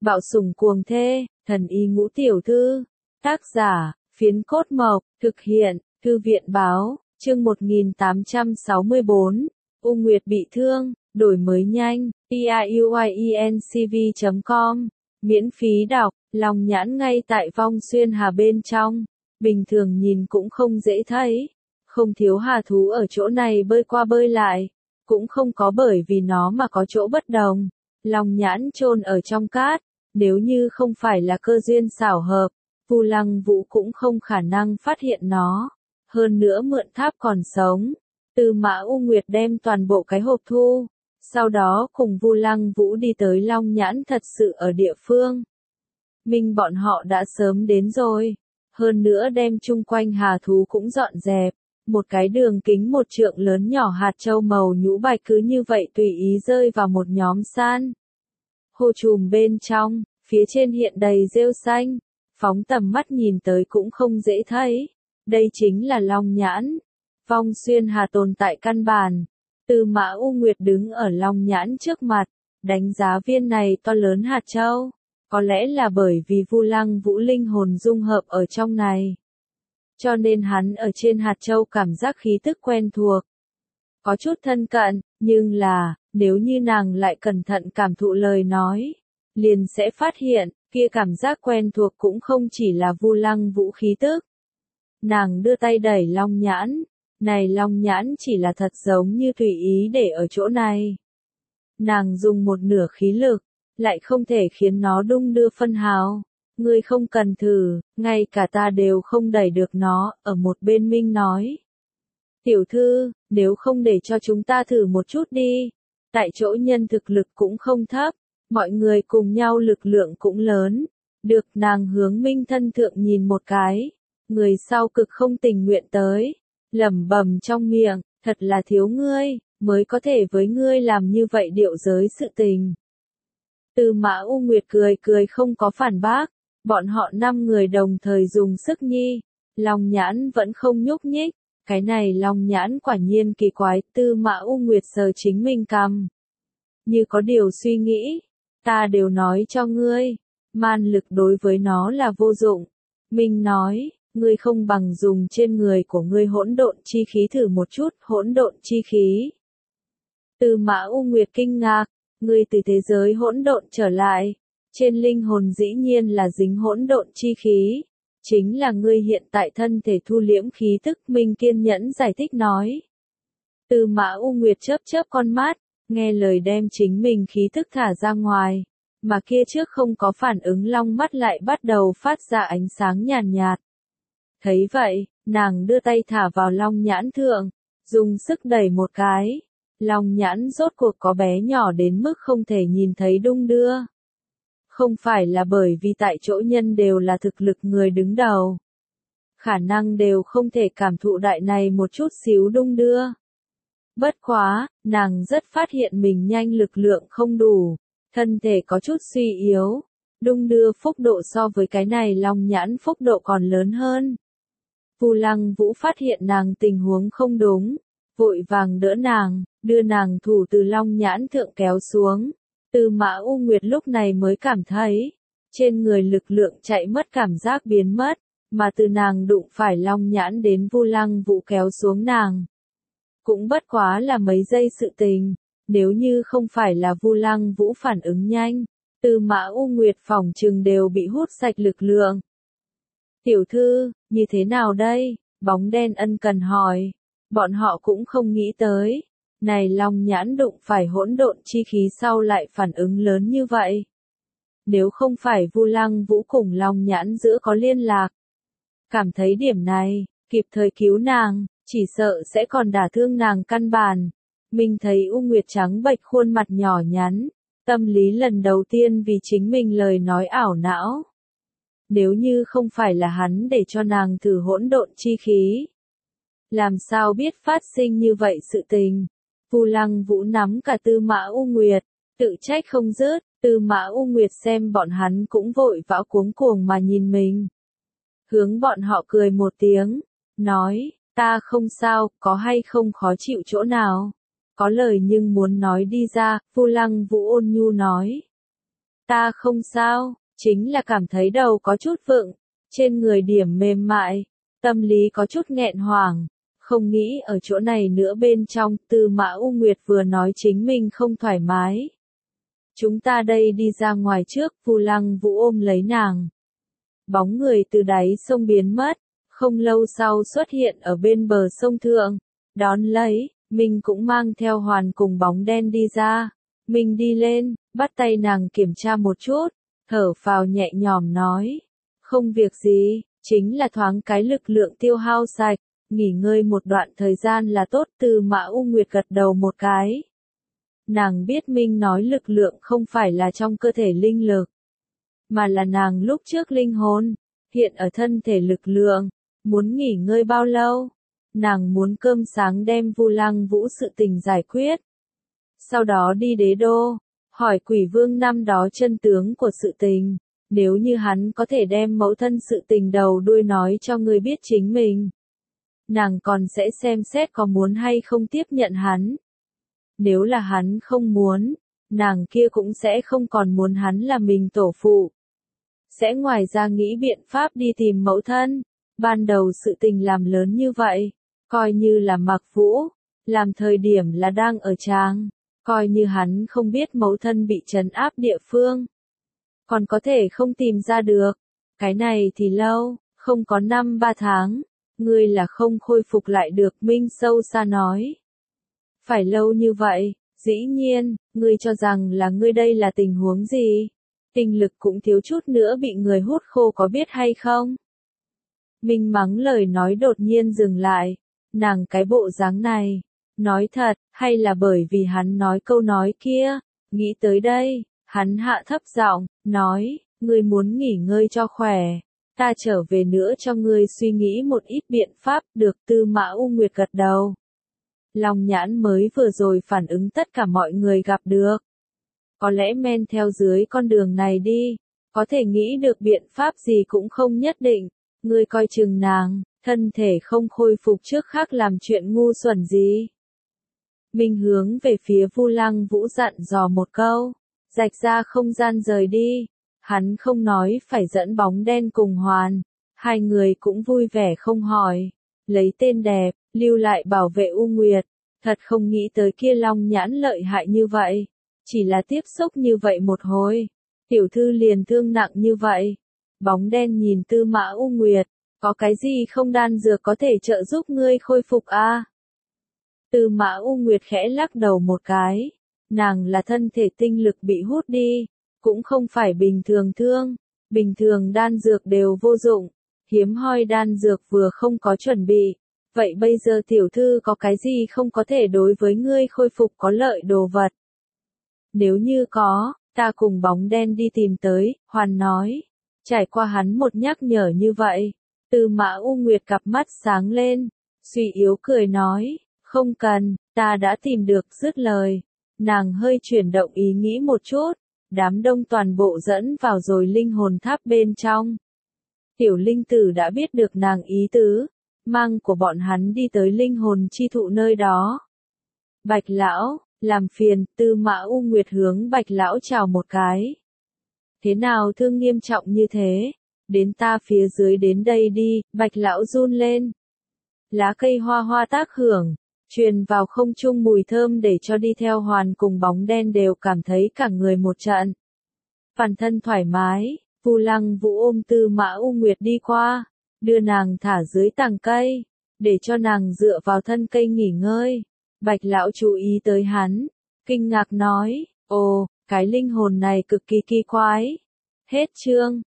Bạo sủng cuồng thê, thần y ngũ tiểu thư. Tác giả, Phiến Cốt Mộc, thực hiện, Thư viện báo, chương 1864, U Nguyệt bị thương, đổi mới nhanh, piuyencv.com, miễn phí đọc, lòng nhãn ngay tại vong xuyên hà bên trong, bình thường nhìn cũng không dễ thấy, không thiếu hà thú ở chỗ này bơi qua bơi lại, cũng không có bởi vì nó mà có chỗ bất đồng, lòng nhãn chôn ở trong cát, nếu như không phải là cơ duyên xảo hợp, Vu Lăng Vũ cũng không khả năng phát hiện nó. Hơn nữa mượn tháp còn sống. Tư Mã U Nguyệt đem toàn bộ cái hộp thu. Sau đó cùng Vu Lăng Vũ đi tới Long Nhãn thật sự ở địa phương. Minh bọn họ đã sớm đến rồi. Hơn nữa đem chung quanh hà thú cũng dọn dẹp. Một cái đường kính 1 trượng lớn nhỏ hạt châu màu nhũ bạch cứ như vậy tùy ý rơi vào một nhóm san. Hồ trùm bên trong, phía trên hiện đầy rêu xanh. Phóng tầm mắt nhìn tới cũng không dễ thấy. Đây chính là Long Nhãn. Vong xuyên hà tồn tại căn bản. Tư Mã U Nguyệt đứng ở Long Nhãn trước mặt, đánh giá viên này to lớn hạt châu. Có lẽ là bởi vì Vu Lăng Vũ linh hồn dung hợp ở trong này. Cho nên hắn ở trên hạt châu cảm giác khí tức quen thuộc. Có chút thân cận, nhưng là, nếu như nàng lại cẩn thận cảm thụ lời nói, liền sẽ phát hiện, kia cảm giác quen thuộc cũng không chỉ là Vu Lăng Vũ khí tức. Nàng đưa tay đẩy Long Nhãn, này Long Nhãn chỉ là thật giống như tùy ý để ở chỗ này. Nàng dùng một nửa khí lực, lại không thể khiến nó đung đưa phân hào. Ngươi không cần thử, ngay cả ta đều không đẩy được nó, ở một bên Minh nói. Tiểu thư, nếu không để cho chúng ta thử một chút đi. Tại chỗ nhân thực lực cũng không thấp, mọi người cùng nhau lực lượng cũng lớn. Được, nàng hướng Minh thân thượng nhìn một cái. Người sau cực không tình nguyện tới, lẩm bẩm trong miệng, thật là thiếu ngươi, mới có thể với ngươi làm như vậy điệu giới sự tình. Tư Mã U Nguyệt cười cười không có phản bác, bọn họ 5 người đồng thời dùng sức nhi, Long Nhãn vẫn không nhúc nhích, cái này Long Nhãn quả nhiên kỳ quái, Tư Mã U Nguyệt sờ chính mình cằm. Như có điều suy nghĩ, ta đều nói cho ngươi, man lực đối với nó là vô dụng. Minh nói, ngươi không bằng dùng trên người của ngươi hỗn độn chi khí thử một chút, hỗn độn chi khí. Tư Mã U Nguyệt kinh ngạc, ngươi từ thế giới hỗn độn trở lại, trên linh hồn dĩ nhiên là dính hỗn độn chi khí, chính là ngươi hiện tại thân thể thu liễm khí tức. Minh kiên nhẫn giải thích nói. Tư Mã U Nguyệt chớp chớp con mắt, nghe lời đem chính mình khí tức thả ra ngoài, mà kia trước không có phản ứng long mắt lại bắt đầu phát ra ánh sáng nhàn nhạt. Thấy vậy, nàng đưa tay thả vào Long Nhãn thượng, dùng sức đẩy một cái. Long Nhãn rốt cuộc có bé nhỏ đến mức không thể nhìn thấy đung đưa. Không phải là bởi vì tại chỗ nhân đều là thực lực người đứng đầu. Khả năng đều không thể cảm thụ đại này một chút xíu đung đưa. Bất quá, nàng rất phát hiện mình nhanh lực lượng không đủ, thân thể có chút suy yếu. Đung đưa phúc độ so với cái này Long Nhãn phúc độ còn lớn hơn. Vu Lăng Vũ phát hiện nàng tình huống không đúng, vội vàng đỡ nàng, đưa nàng thủ từ Long Nhãn thượng kéo xuống. Tư Mã U Nguyệt lúc này mới cảm thấy, trên người lực lượng chạy mất cảm giác biến mất, mà từ nàng đụng phải Long Nhãn đến Vu Lăng Vũ kéo xuống nàng. Cũng bất quá là mấy giây sự tình, nếu như không phải là Vu Lăng Vũ phản ứng nhanh, Tư Mã U Nguyệt phỏng chừng đều bị hút sạch lực lượng. Tiểu thư, như thế nào đây? Bóng đen ân cần hỏi. Bọn họ cũng không nghĩ tới. Này Long Nhãn đụng phải hỗn độn chi khí sau lại phản ứng lớn như vậy. Nếu không phải Vu Lăng Vũ cùng Long Nhãn giữa có liên lạc. Cảm thấy điểm này, kịp thời cứu nàng, chỉ sợ sẽ còn đả thương nàng căn bản. Mình thấy U Nguyệt trắng bệch khuôn mặt nhỏ nhắn. Tâm lý lần đầu tiên vì chính mình lời nói ảo não. Nếu như không phải là hắn để cho nàng thử hỗn độn chi khí. Làm sao biết phát sinh như vậy sự tình. Vu Lăng Vũ nắm cả Tư Mã U Nguyệt, tự trách không dứt. Tư Mã U Nguyệt xem bọn hắn cũng vội vã cuống cuồng mà nhìn mình. Hướng bọn họ cười một tiếng, nói, ta không sao, có hay không khó chịu chỗ nào. Có lời nhưng muốn nói đi ra, Vu Lăng Vũ ôn nhu nói. Ta không sao, chính là cảm thấy đầu có chút vựng, trên người điểm mềm mại, tâm lý có chút nghẹn hoảng, không nghĩ ở chỗ này nữa. Bên trong, Tư Mã U Nguyệt vừa nói chính mình không thoải mái. Chúng ta đây đi ra ngoài trước, Vu Lăng Vũ ôm lấy nàng. Bóng người từ đáy sông biến mất, không lâu sau xuất hiện ở bên bờ sông thượng, đón lấy, mình cũng mang theo Hoàn cùng bóng đen đi ra. Mình đi lên, bắt tay nàng kiểm tra một chút, thở phào nhẹ nhõm nói. Không việc gì, chính là thoáng cái lực lượng tiêu hao sạch, nghỉ ngơi một đoạn thời gian là tốt. Tư Mã U Nguyệt gật đầu một cái. Nàng biết Minh nói lực lượng không phải là trong cơ thể linh lực, mà là nàng lúc trước linh hồn, hiện ở thân thể lực lượng. Muốn nghỉ ngơi bao lâu? Nàng muốn cơm sáng đem Vu Lăng Vũ sự tình giải quyết. Sau đó đi đế đô, hỏi Quỷ Vương năm đó chân tướng của sự tình. Nếu như hắn có thể đem mẫu thân sự tình đầu đuôi nói cho người biết chính mình, nàng còn sẽ xem xét có muốn hay không tiếp nhận hắn. Nếu là hắn không muốn, nàng kia cũng sẽ không còn muốn hắn là mình tổ phụ. Sẽ ngoài ra nghĩ biện pháp đi tìm mẫu thân. Ban đầu sự tình làm lớn như vậy, coi như là Mạc Vũ, làm thời điểm là đang ở tràng, coi như hắn không biết mẫu thân bị trấn áp địa phương, còn có thể không tìm ra được. Cái này thì lâu, không có 5-3 tháng, ngươi là không khôi phục lại được. Minh sâu xa nói. Phải lâu như vậy, dĩ nhiên, ngươi cho rằng là ngươi đây là tình huống gì? Tinh lực cũng thiếu chút nữa bị người hút khô có biết hay không? Minh mắng lời nói đột nhiên dừng lại, nàng cái bộ dáng này, nói thật, hay là bởi vì hắn nói câu nói kia, nghĩ tới đây, hắn hạ thấp giọng, nói, ngươi muốn nghỉ ngơi cho khỏe, ta trở về nữa cho ngươi suy nghĩ một ít biện pháp. Được. Tư Mã U Nguyệt gật đầu. Long Nhãn mới vừa rồi phản ứng tất cả mọi người gặp được. Có lẽ men theo dưới con đường này đi, có thể nghĩ được biện pháp gì cũng không nhất định. Ngươi coi chừng nàng, thân thể không khôi phục trước khác làm chuyện ngu xuẩn gì. Minh hướng về phía Vu Lăng Vũ dặn dò một câu, rạch ra không gian rời đi. Hắn không nói phải dẫn bóng đen cùng Hoàn, hai người cũng vui vẻ không hỏi, lấy tên đẹp, lưu lại bảo vệ U Nguyệt. Thật không nghĩ tới kia Long Nhãn lợi hại như vậy, chỉ là tiếp xúc như vậy một hồi, tiểu thư liền thương nặng như vậy. Bóng đen nhìn Tư Mã U Nguyệt, có cái gì không đan dược có thể trợ giúp ngươi khôi phục a? Tư Mã U Nguyệt khẽ lắc đầu một cái, nàng là thân thể tinh lực bị hút đi, cũng không phải bình thường thương, bình thường đan dược đều vô dụng, hiếm hoi đan dược vừa không có chuẩn bị. Vậy bây giờ tiểu thư có cái gì không có thể đối với ngươi khôi phục có lợi đồ vật? Nếu như có, ta cùng bóng đen đi tìm tới. Hoàn nói. Trải qua hắn một nhắc nhở như vậy, Tư Mã U Nguyệt cặp mắt sáng lên, suy yếu cười nói, không cần, ta đã tìm được. Dứt lời, nàng hơi chuyển động ý nghĩ một chút, đám đông toàn bộ dẫn vào rồi linh hồn tháp bên trong. Tiểu linh tử đã biết được nàng ý tứ, mang của bọn hắn đi tới linh hồn chi thụ nơi đó. Bạch lão, làm phiền. Tư Mã U Nguyệt hướng Bạch lão chào một cái. Thế nào thương nghiêm trọng như thế? Đến ta phía dưới đến đây đi. Bạch lão run lên. Lá cây hoa hoa tác hưởng, truyền vào không trung mùi thơm để cho đi theo Hoàn cùng bóng đen đều cảm thấy cả người một trận. Toàn thân thoải mái. Vu Lăng Vũ ôm Tư Mã U Nguyệt đi qua, đưa nàng thả dưới tàng cây, để cho nàng dựa vào thân cây nghỉ ngơi. Bạch lão chú ý tới hắn, kinh ngạc nói, ồ, cái linh hồn này cực kỳ kỳ quái. Hết chương.